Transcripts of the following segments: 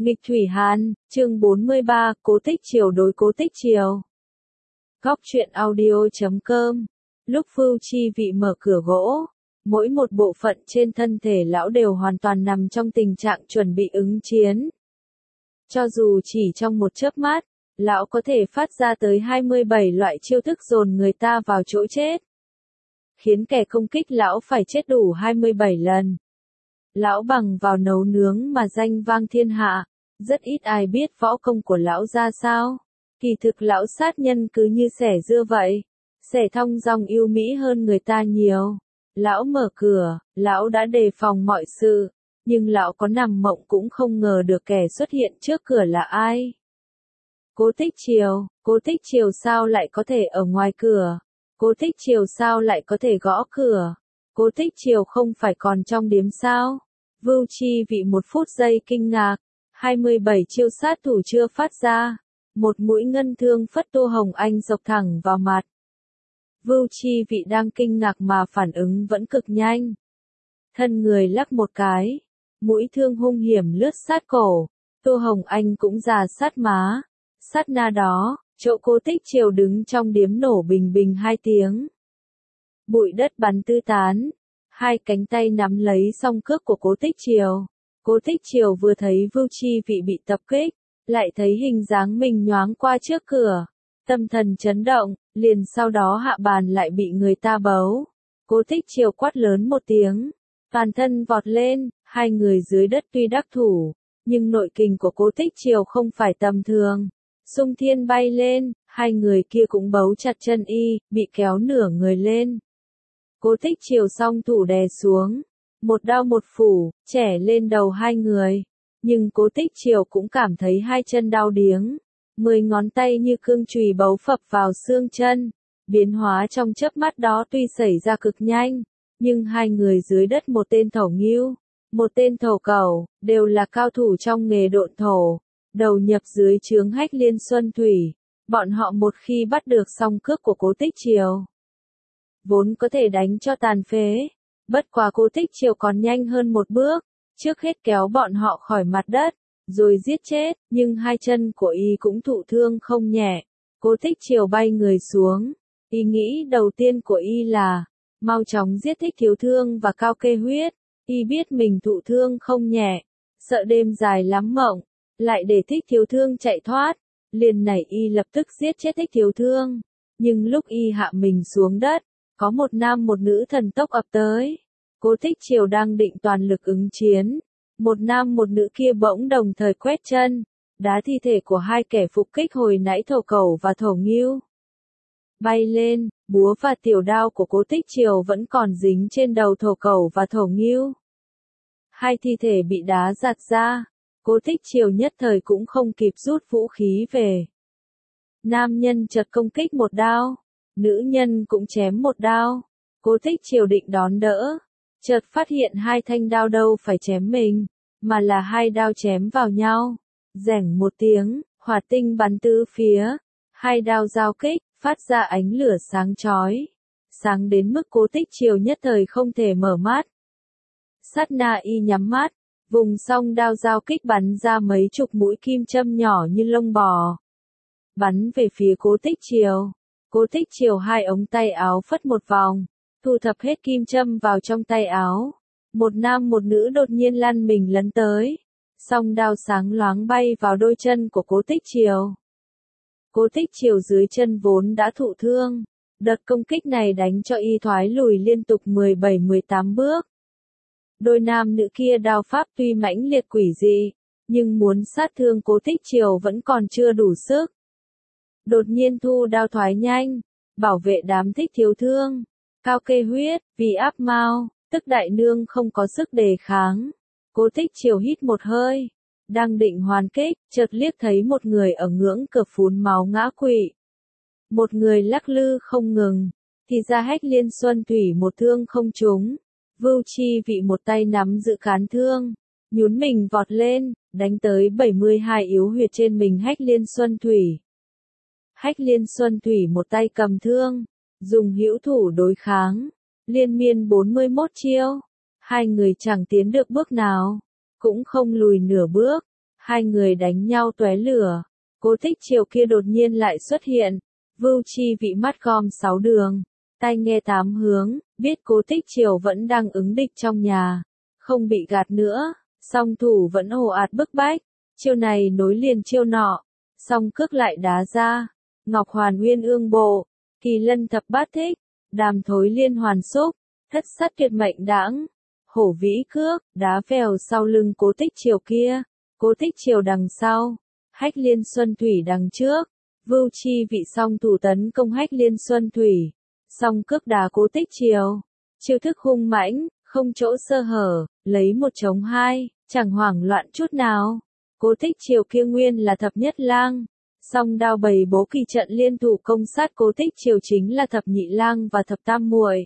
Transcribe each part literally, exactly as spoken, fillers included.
Nghịch Thủy Hàn, chương bốn mươi ba, Cố Tích Triều đối Cố Tích Triều. Góc truyện audio chấm com. Lúc Vưu Chi Vị mở cửa gỗ, mỗi một bộ phận trên thân thể lão đều hoàn toàn nằm trong tình trạng chuẩn bị ứng chiến. Cho dù chỉ trong một chớp mắt, lão có thể phát ra tới hai mươi bảy loại chiêu thức dồn người ta vào chỗ chết, khiến kẻ công kích lão phải chết đủ hai mươi bảy lần. Lão bằng vào nấu nướng mà danh vang thiên hạ, rất ít ai biết võ công của lão ra sao. Kỳ thực lão sát nhân cứ như xẻ dưa vậy, xẻ thong dong yêu mỹ hơn người ta nhiều. Lão mở cửa, lão đã đề phòng mọi sự, nhưng lão có nằm mộng cũng không ngờ được kẻ xuất hiện trước cửa là ai. Cố Tích Triều, Cố Tích Triều sao lại có thể ở ngoài cửa? Cố Tích Triều sao lại có thể gõ cửa? Cố Tích Triều không phải còn trong điếm sao? Vưu Chi Vị một phút giây kinh ngạc, hai mươi bảy chiêu sát thủ chưa phát ra, một mũi ngân thương phất Tô Hồng Anh dọc thẳng vào mặt. Vưu Chi Vị đang kinh ngạc mà phản ứng vẫn cực nhanh. Thân người lắc một cái, mũi thương hung hiểm lướt sát cổ, Tô Hồng Anh cũng già sát má. Sát na đó, chỗ Cố Tích Triều đứng trong điếm nổ bình bình hai tiếng. Bụi đất bắn tứ tán, hai cánh tay nắm lấy song cước của Cố Tích Triều. Cố Tích Triều vừa thấy Vưu Chi Vị bị tập kích, lại thấy hình dáng mình nhoáng qua trước cửa, tâm thần chấn động, liền sau đó hạ bàn lại bị người ta bấu. Cố Tích Triều quát lớn một tiếng, toàn thân vọt lên, hai người dưới đất tuy đắc thủ, nhưng nội kình của Cố Tích Triều không phải tầm thường. Xung thiên bay lên, hai người kia cũng bấu chặt chân y, bị kéo nửa người lên. Cố Tích Triều song thủ đè xuống, một đao một phủ, chẻ lên đầu hai người. Nhưng Cố Tích Triều cũng cảm thấy hai chân đau điếng, mười ngón tay như cương chùy bấu phập vào xương chân. Biến hóa trong chớp mắt đó tuy xảy ra cực nhanh, nhưng hai người dưới đất, một tên thổ ngưu, một tên thổ cẩu, đều là cao thủ trong nghề độn thổ, đầu nhập dưới trướng Hách Liên Xuân Thủy. Bọn họ một khi bắt được song cước của Cố Tích Triều, vốn có thể đánh cho tàn phế. Bất quá Cố Tích Triều còn nhanh hơn một bước, trước hết kéo bọn họ khỏi mặt đất, rồi giết chết, nhưng hai chân của y cũng thụ thương không nhẹ. Cố Tích Triều bay người xuống, ý nghĩ đầu tiên của y là, mau chóng giết Thích Thiếu Thương và Cao Kê Huyết. Y biết mình thụ thương không nhẹ, sợ đêm dài lắm mộng, lại để Thích Thiếu Thương chạy thoát, liền nảy y lập tức giết chết Thích Thiếu Thương. Nhưng lúc y hạ mình xuống đất, có một nam một nữ thần tốc ập tới. Cố Tích Triều đang định toàn lực ứng chiến, một nam một nữ kia bỗng đồng thời quét chân, đá thi thể của hai kẻ phục kích hồi nãy thổ cẩu và thổ ngưu bay lên. Búa và tiểu đao của Cố Tích Triều vẫn còn dính trên đầu thổ cẩu và thổ ngưu. Hai thi thể bị đá giạt ra, Cố Tích Triều nhất thời cũng không kịp rút vũ khí về. Nam nhân chợt công kích một đao, nữ nhân cũng chém một đao. Cố Tích Triều định đón đỡ, chợt phát hiện hai thanh đao đâu phải chém mình, mà là hai đao chém vào nhau. Rẻng một tiếng, hỏa tinh bắn tứ phía, hai đao giao kích, phát ra ánh lửa sáng chói, sáng đến mức Cố Tích Triều nhất thời không thể mở mắt. Sát na y nhắm mắt, vùng song đao giao kích bắn ra mấy chục mũi kim châm nhỏ như lông bò, bắn về phía Cố Tích Triều. Cố Tích Triều hai ống tay áo phất một vòng, thu thập hết kim châm vào trong tay áo. Một nam một nữ đột nhiên lăn mình lấn tới, song đao sáng loáng bay vào đôi chân của Cố Tích Triều. Cố Tích Triều dưới chân vốn đã thụ thương, đợt công kích này đánh cho y thoái lùi liên tục mười bảy mười tám bước. Đôi nam nữ kia đao pháp tuy mãnh liệt quỷ dị, nhưng muốn sát thương Cố Tích Triều vẫn còn chưa đủ sức. Đột nhiên thu đao thoái nhanh, bảo vệ đám Thích Thiếu Thương, Cao Kê Huyết, vì áp mau, tức đại nương không có sức đề kháng. Cố Tích Triều hít một hơi, đang định hoàn kích, chợt liếc thấy một người ở ngưỡng cửa phun máu ngã quỵ. Một người lắc lư không ngừng, thì ra Hách Liên Xuân Thủy một thương không trúng. Vưu Chi Vị một tay nắm giữ cán thương, nhún mình vọt lên, đánh tới bảy mươi hai yếu huyệt trên mình Hách Liên Xuân Thủy. Hách Liên Xuân Thủy một tay cầm thương, dùng hữu thủ đối kháng, liên miên bốn mươi mốt chiêu. Hai người chẳng tiến được bước nào, cũng không lùi nửa bước. Hai người đánh nhau tóe lửa. Cố Tích Triều kia đột nhiên lại xuất hiện. Vưu Chi Vị mắt gom sáu đường, tai nghe tám hướng, biết Cố Tích Triều vẫn đang ứng địch trong nhà, không bị gạt nữa, song thủ vẫn ồ ạt bức bách, chiêu này nối liền chiêu nọ, song cước lại đá ra, Ngọc Hoàn Uyên Ương Bộ, Kỳ Lân Thập Bát Thích, Đàm Thối Liên Hoàn Xúc, Thất Sát Tuyệt Mệnh Đãng, Hổ Vĩ Cước, đá vèo sau lưng Cố Tích Triều kia, Cố Tích Triều đằng sau, Hách Liên Xuân Thủy đằng trước. Vưu Chi Vị song thủ tấn công Hách Liên Xuân Thủy, song cước đá Cố Tích Triều, chiêu thức hung mãnh, không chỗ sơ hở, lấy một chống hai, chẳng hoảng loạn chút nào. Cố Tích Triều kia nguyên là thập nhất lang, song đao bầy bố kỳ trận liên thủ công sát Cố Tích Triều chính là thập nhị lang và thập tam muội.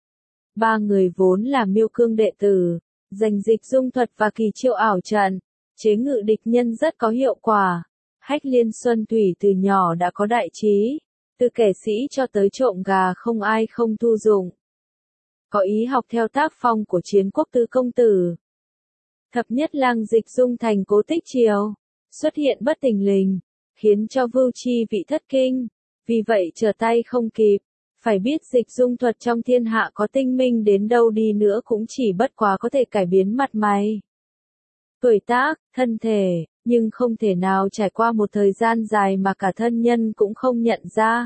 Ba người vốn là Miêu Cương đệ tử, giành dịch dung thuật và kỳ chiêu ảo trận, chế ngự địch nhân rất có hiệu quả. Hách Liên Xuân Thủy từ nhỏ đã có đại trí, từ kẻ sĩ cho tới trộm gà không ai không thu dụng. Có ý học theo tác phong của Chiến Quốc Tứ công tử. Thập nhất lang dịch dung thành Cố Tích Triều, xuất hiện bất thình lình, khiến cho Vưu Chi Vị thất kinh, vì vậy trở tay không kịp. Phải biết dịch dung thuật trong thiên hạ có tinh minh đến đâu đi nữa cũng chỉ bất quá có thể cải biến mặt mày, tuổi tác, thân thể, nhưng không thể nào trải qua một thời gian dài mà cả thân nhân cũng không nhận ra.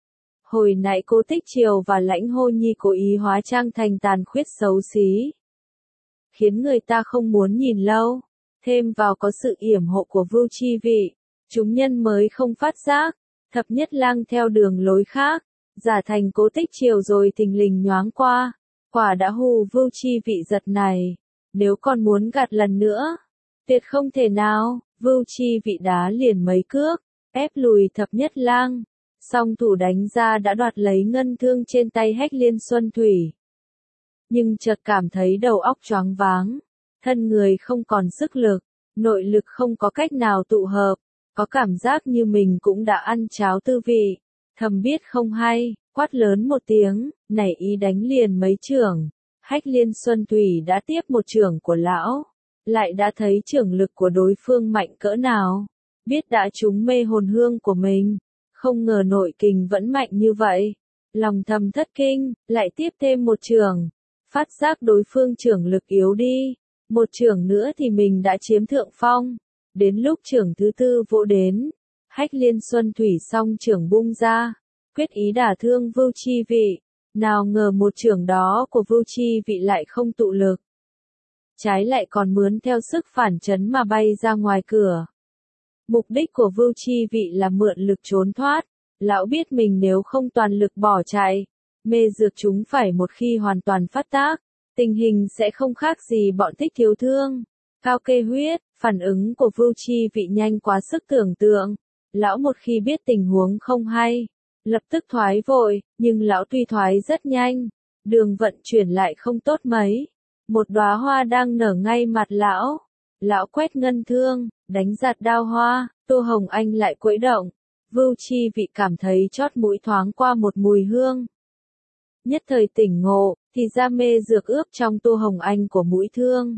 Hồi nãy Cố Tích Triều và Lãnh Hô Nhi cố ý hóa trang thành tàn khuyết xấu xí, khiến người ta không muốn nhìn lâu, thêm vào có sự yểm hộ của Vưu Chi Vị, chúng nhân mới không phát giác. Thập nhất lang theo đường lối khác, giả thành Cố Tích Triều rồi thình lình nhoáng qua, quả đã hù Vưu Chi Vị giật này, nếu còn muốn gạt lần nữa, tuyệt không thể nào. Vưu Chi Vị đá liền mấy cước, ép lùi thập nhất lang, song thủ đánh ra đã đoạt lấy ngân thương trên tay Hách Liên Xuân Thủy. Nhưng chợt cảm thấy đầu óc choáng váng, thân người không còn sức lực, nội lực không có cách nào tụ hợp, có cảm giác như mình cũng đã ăn cháo tư vị, thầm biết không hay, quát lớn một tiếng, nảy ý đánh liền mấy chưởng. Hách Liên Xuân Thủy đã tiếp một chưởng của lão, lại đã thấy chưởng lực của đối phương mạnh cỡ nào, biết đã trúng mê hồn hương của mình, không ngờ nội kình vẫn mạnh như vậy, lòng thầm thất kinh, lại tiếp thêm một chưởng, phát giác đối phương chưởng lực yếu đi, một chưởng nữa thì mình đã chiếm thượng phong, đến lúc chưởng thứ tư vỗ đến, Hách Liên Xuân Thủy song chưởng bung ra, quyết ý đả thương Vưu Chi Vị, nào ngờ một chưởng đó của Vưu Chi Vị lại không tụ lực, trái lại còn mướn theo sức phản chấn mà bay ra ngoài cửa. Mục đích của Vưu Chi Vị là mượn lực trốn thoát, lão biết mình nếu không toàn lực bỏ chạy, mê dược chúng phải một khi hoàn toàn phát tác, tình hình sẽ không khác gì bọn Thích Thiếu Thương. Cao kê huyết, phản ứng của Vưu Chi Vị nhanh quá sức tưởng tượng, lão một khi biết tình huống không hay, lập tức thoái vội, nhưng lão tuy thoái rất nhanh, đường vận chuyển lại không tốt mấy. Một đóa hoa đang nở ngay mặt lão, lão quét ngân thương, đánh giạt đao hoa, Tô Hồng Anh lại quẫy động, Vưu Chi Vị cảm thấy chót mũi thoáng qua một mùi hương. Nhất thời tỉnh ngộ, thì ra mê dược ướp trong Tô Hồng Anh của mũi thương.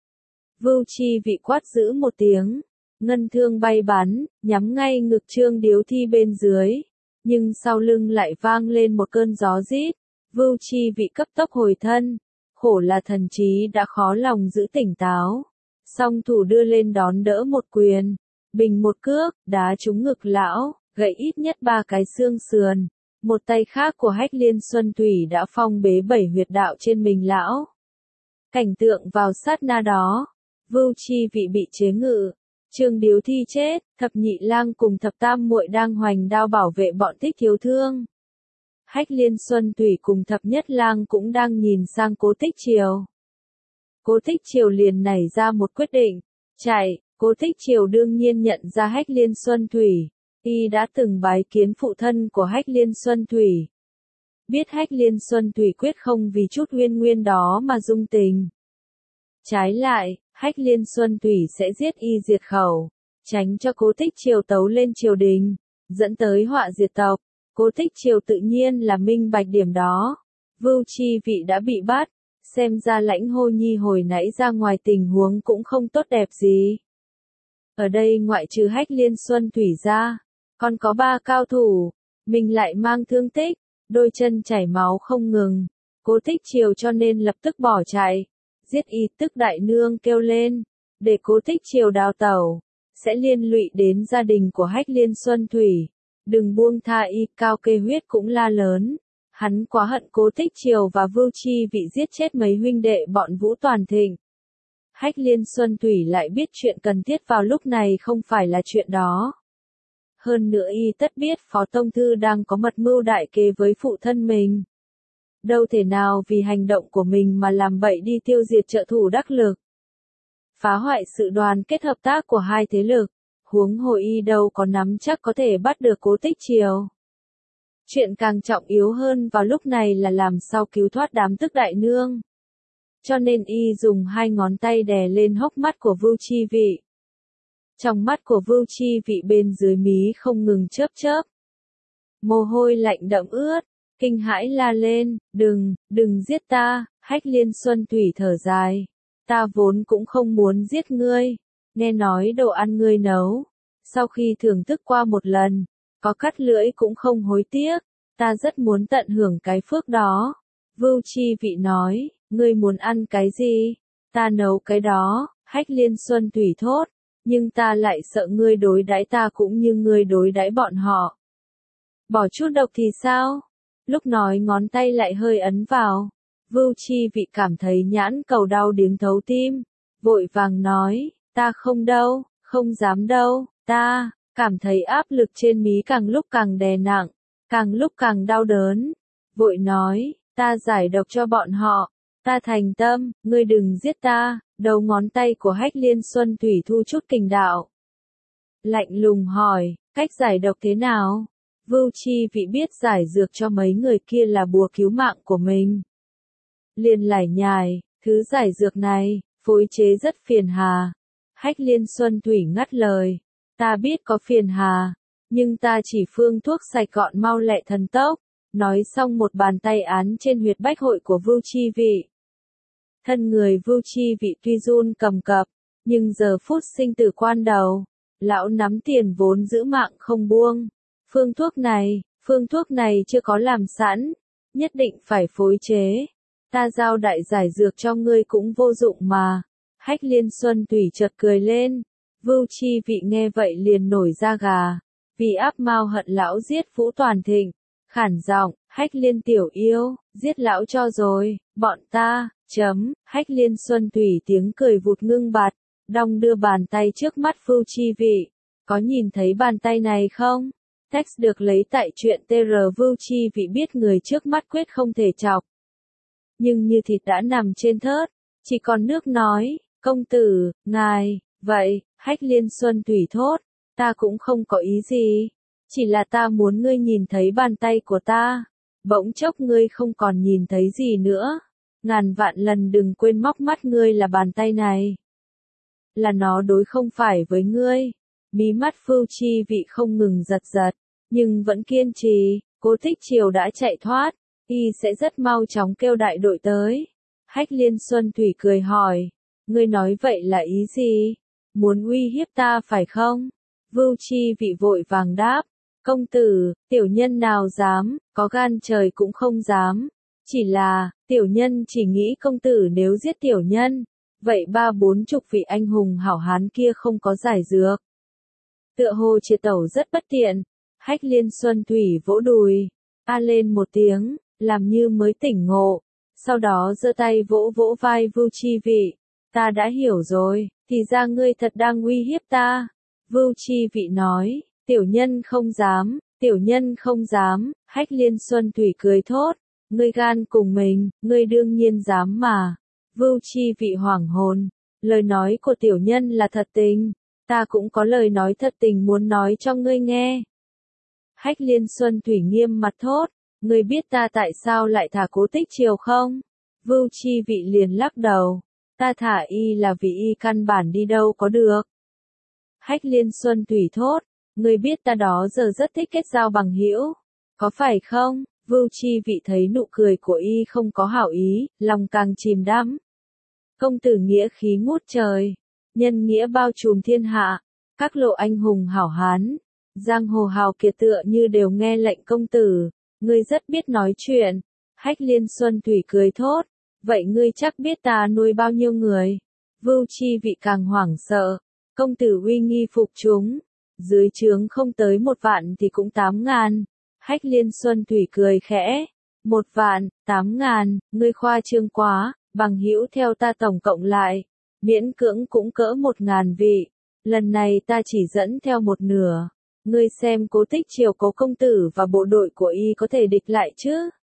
Vưu Chi Vị quát giữ một tiếng, ngân thương bay bắn, nhắm ngay ngực Trương Điếu Thi bên dưới, nhưng sau lưng lại vang lên một cơn gió rít, Vưu Chi Vị cấp tốc hồi thân, khổ là thần trí đã khó lòng giữ tỉnh táo, song thủ đưa lên đón đỡ một quyền, bình một cước, đá trúng ngực lão, gãy ít nhất ba cái xương sườn, một tay khác của Hách Liên Xuân Thủy đã phong bế bảy huyệt đạo trên mình lão. Cảnh tượng vào sát na đó, Vưu Chi Vị bị chế ngự, Trương Điếu Thi chết, thập nhị lang cùng thập tam muội đang hoành đao bảo vệ bọn Thích Thiếu Thương. Hách Liên Xuân Thủy cùng thập nhất lang cũng đang nhìn sang Cố Tích Triều. Cố Tích Triều liền nảy ra một quyết định, chạy. Cố Tích Triều đương nhiên nhận ra Hách Liên Xuân Thủy, y đã từng bái kiến phụ thân của Hách Liên Xuân Thủy. Biết Hách Liên Xuân Thủy quyết không vì chút uyên nguyên đó mà dung tình. Trái lại, Hách Liên Xuân Thủy sẽ giết y diệt khẩu, tránh cho Cố Tích Triều tấu lên triều đình, dẫn tới họa diệt tộc. Cố Tích Triều tự nhiên là minh bạch điểm đó. Vưu Chi Vị đã bị bắt, xem ra Lãnh Hô Nhi hồi nãy ra ngoài tình huống cũng không tốt đẹp gì. Ở đây ngoại trừ Hách Liên Xuân Thủy ra, còn có ba cao thủ, mình lại mang thương tích, đôi chân chảy máu không ngừng. Cố Tích Triều cho nên lập tức bỏ chạy, giết y, tức đại nương kêu lên, để Cố Tích Triều đào tẩu, sẽ liên lụy đến gia đình của Hách Liên Xuân Thủy, đừng buông tha y. Cao Kê Huyết cũng la lớn, hắn quá hận Cố Tích Triều và Vưu Chi Vị giết chết mấy huynh đệ bọn Vũ Toàn Thịnh. Hách Liên Xuân Thủy lại biết chuyện cần thiết vào lúc này không phải là chuyện đó. Hơn nữa y tất biết Phó Tông Thư đang có mật mưu đại kế với phụ thân mình. Đâu thể nào vì hành động của mình mà làm bậy đi tiêu diệt trợ thủ đắc lực. Phá hoại sự đoàn kết hợp tác của hai thế lực, huống hồ y đâu có nắm chắc có thể bắt được Cố Tích Triều. Chuyện càng trọng yếu hơn vào lúc này là làm sao cứu thoát đám tức đại nương. Cho nên y dùng hai ngón tay đè lên hốc mắt của Vưu Chi Vị. Trong mắt của Vưu Chi Vị bên dưới mí không ngừng chớp chớp. Mồ hôi lạnh đẫm ướt, kinh hãi la lên, đừng, đừng giết ta. Hách Liên Xuân Thủy thở dài, ta vốn cũng không muốn giết ngươi, nghe nói đồ ăn ngươi nấu, sau khi thưởng thức qua một lần, có cắt lưỡi cũng không hối tiếc, ta rất muốn tận hưởng cái phước đó. Vưu Chi Vị nói, ngươi muốn ăn cái gì? Ta nấu cái đó. Hách Liên Xuân Thủy thốt, nhưng ta lại sợ ngươi đối đãi ta cũng như ngươi đối đãi bọn họ. Bỏ chút độc thì sao? Lúc nói ngón tay lại hơi ấn vào. Vưu Chi Vị cảm thấy nhãn cầu đau điếng thấu tim, vội vàng nói, ta không đâu, không dám đâu, ta, cảm thấy áp lực trên mí càng lúc càng đè nặng, càng lúc càng đau đớn. Vội nói, ta giải độc cho bọn họ, ta thành tâm, ngươi đừng giết ta. Đầu ngón tay của Hách Liên Xuân Thủy thu chút kình đạo. Lạnh lùng hỏi, cách giải độc thế nào? Vưu Chi Vị biết giải dược cho mấy người kia là bùa cứu mạng của mình. Liền lải nhải, thứ giải dược này, phối chế rất phiền hà. Hách Liên Xuân Thủy ngắt lời, ta biết có phiền hà, nhưng ta chỉ phương thuốc sạch gọn mau lẹ thần tốc. Nói xong một bàn tay án trên huyệt bách hội của Vưu Chi Vị. Thân người Vưu Chi Vị tuy run cầm cập, nhưng giờ phút sinh tử quan đầu, lão nắm tiền vốn giữ mạng không buông. Phương thuốc này, phương thuốc này chưa có làm sẵn, nhất định phải phối chế. Ta giao đại giải dược cho ngươi cũng vô dụng mà. Hách Liên Xuân Thủy chợt cười lên. Vưu Chi Vị nghe vậy liền nổi da gà, vì áp mao hận lão giết Vũ Toàn Thịnh. Khản giọng, Hách Liên tiểu yêu, giết lão cho rồi, bọn ta, chấm. Hách Liên Xuân Thủy tiếng cười vụt ngưng bặt, đong đưa bàn tay trước mắt Vưu Chi Vị. Có nhìn thấy bàn tay này không? Text được lấy tại truyện tê rờ. Vưu Chi Vị biết người trước mắt quyết không thể chọc. Nhưng như thịt đã nằm trên thớt, chỉ còn nước nói, công tử, ngài, vậy. Hách Liên Xuân Thủy thốt, ta cũng không có ý gì. Chỉ là ta muốn ngươi nhìn thấy bàn tay của ta. Bỗng chốc ngươi không còn nhìn thấy gì nữa. Ngàn vạn lần đừng quên móc mắt ngươi là bàn tay này. Là nó đối không phải với ngươi. Mí mắt Vưu Chi Vị không ngừng giật giật, nhưng vẫn kiên trì. Cố Tích Triều đã chạy thoát, y sẽ rất mau chóng kêu đại đội tới. Hách Liên Xuân Thủy cười hỏi, ngươi nói vậy là ý gì? Muốn uy hiếp ta phải không? Vưu Chi Vị vội vàng đáp, công tử, tiểu nhân nào dám, có gan trời cũng không dám. Chỉ là, tiểu nhân chỉ nghĩ công tử nếu giết tiểu nhân, vậy ba bốn chục vị anh hùng hảo hán kia không có giải dược. Tựa hồ triệt tẩu rất bất tiện. Hách Liên Xuân Thủy vỗ đùi, a lên một tiếng, làm như mới tỉnh ngộ. Sau đó giơ tay vỗ vỗ vai Vưu Chi Vị, ta đã hiểu rồi, thì ra ngươi thật đang uy hiếp ta. Vưu Chi Vị nói, tiểu nhân không dám, tiểu nhân không dám. Hách Liên Xuân Thủy cười thốt, ngươi gan cùng mình, ngươi đương nhiên dám mà. Vưu Chi Vị hoảng hồn, lời nói của tiểu nhân là thật tình, ta cũng có lời nói thật tình muốn nói cho ngươi nghe. Hách Liên Xuân Thủy nghiêm mặt thốt, ngươi biết ta tại sao lại thả Cố Tích Triều không? Vưu Chi Vị liền lắc đầu, ta thả y là vì y căn bản đi đâu có được. Hách Liên Xuân Thủy thốt, ngươi biết ta đó giờ rất thích kết giao bằng hữu, có phải không? Vưu Chi Vị thấy nụ cười của y không có hảo ý, lòng càng chìm đắm. Công tử nghĩa khí ngút trời, nhân nghĩa bao trùm thiên hạ, Các lộ anh hùng hảo hán, giang hồ hào kiệt tựa như đều nghe lệnh công tử, ngươi rất biết nói chuyện. Hách Liên Xuân Thủy cười thốt, vậy ngươi chắc biết ta nuôi bao nhiêu người. Vưu Chi Vị càng hoảng sợ, công tử uy nghi phục chúng, dưới trướng không tới một vạn thì cũng tám ngàn. Hách Liên Xuân Thủy cười khẽ, một vạn, tám ngàn, ngươi khoa trương quá, bằng hữu theo ta tổng cộng lại, miễn cưỡng cũng cỡ một ngàn vị, lần này ta chỉ dẫn theo một nửa, ngươi xem Cố Tích Triều Cố công tử và bộ đội của y có thể địch lại chứ?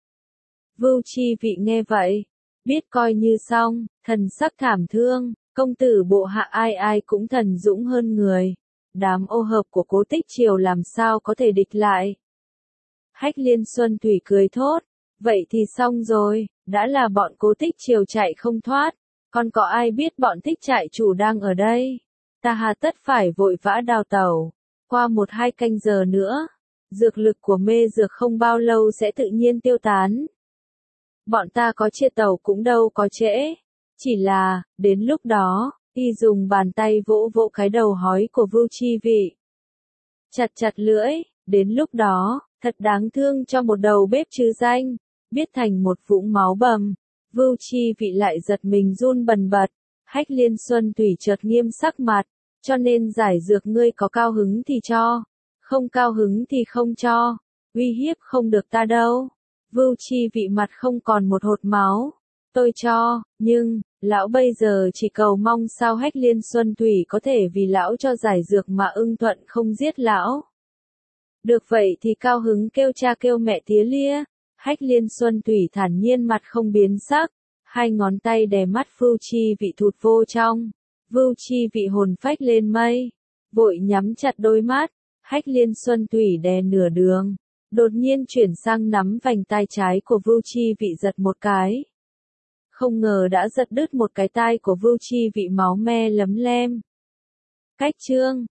Vưu Chi Vị nghe vậy, biết coi như xong, thần sắc thảm thương, công tử bộ hạ ai ai cũng thần dũng hơn người, đám ô hợp của Cố Tích Triều làm sao có thể địch lại. Hách Liên Xuân Thủy cười thốt, vậy thì xong rồi, đã là bọn Cố Tích Triều chạy không thoát, còn có ai biết bọn Thích trại chủ đang ở đây, ta hà tất phải vội vã đào tẩu, qua một hai canh giờ nữa, dược lực của mê dược không bao lâu sẽ tự nhiên tiêu tán. Bọn ta có chia tàu cũng đâu có trễ, chỉ là, đến lúc đó, y dùng bàn tay vỗ vỗ cái đầu hói của Vưu Chi Vị. Chặt chặt lưỡi, đến lúc đó, thật đáng thương cho một đầu bếp chứ danh, biết thành một vũng máu bầm. Vưu Chi Vị lại giật mình run bần bật, Hách Liên Xuân Thủy chợt nghiêm sắc mặt, cho nên giải dược ngươi có cao hứng thì cho, không cao hứng thì không cho, uy hiếp không được ta đâu. Vưu Chi Vị mặt không còn một hột máu, tôi cho, nhưng, lão bây giờ chỉ cầu mong sao Hách Liên Xuân Thủy có thể vì lão cho giải dược mà ưng thuận không giết lão. Được vậy thì cao hứng kêu cha kêu mẹ tía lia, Hách Liên Xuân Thủy thản nhiên mặt không biến sắc, hai ngón tay đè mắt Vưu Chi Vị thụt vô trong, Vưu Chi Vị hồn phách lên mây, vội nhắm chặt đôi mắt, Hách Liên Xuân Thủy đè nửa đường, đột nhiên chuyển sang nắm vành tai trái của Vưu Chi Vị giật một cái. Không ngờ đã giật đứt một cái tai của Vưu Chi Vị máu me lấm lem. Cách chương